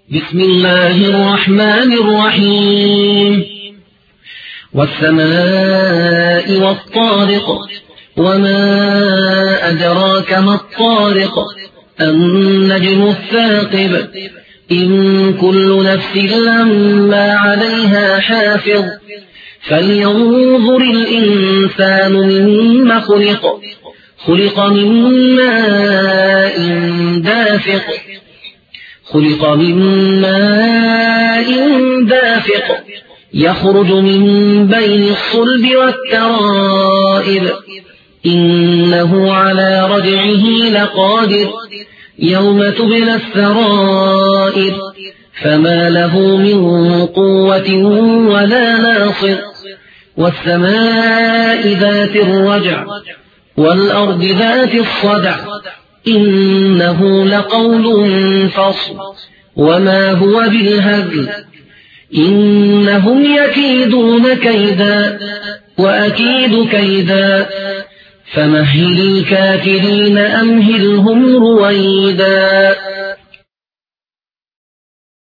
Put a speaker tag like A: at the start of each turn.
A: بسم الله الرحمن الرحيم والسماء والطارق وما أدراك ما الطارق النجم الثاقب إن كل نفس لما عليها حافظ فلينظر الإنسان مما خلق من ماء دافق يخرج من بين الصلب والترائب إنه على رجعه لقادر يوم تبلى السرائر فما له من قوة ولا ناصر والسماء ذات الرجع والأرض ذات الصدع إنه لقول فصل وما هو بالهزل إنهم يكيدون كيدا وأكيد كيدا فمهل الكافرين أمهلهم رويدا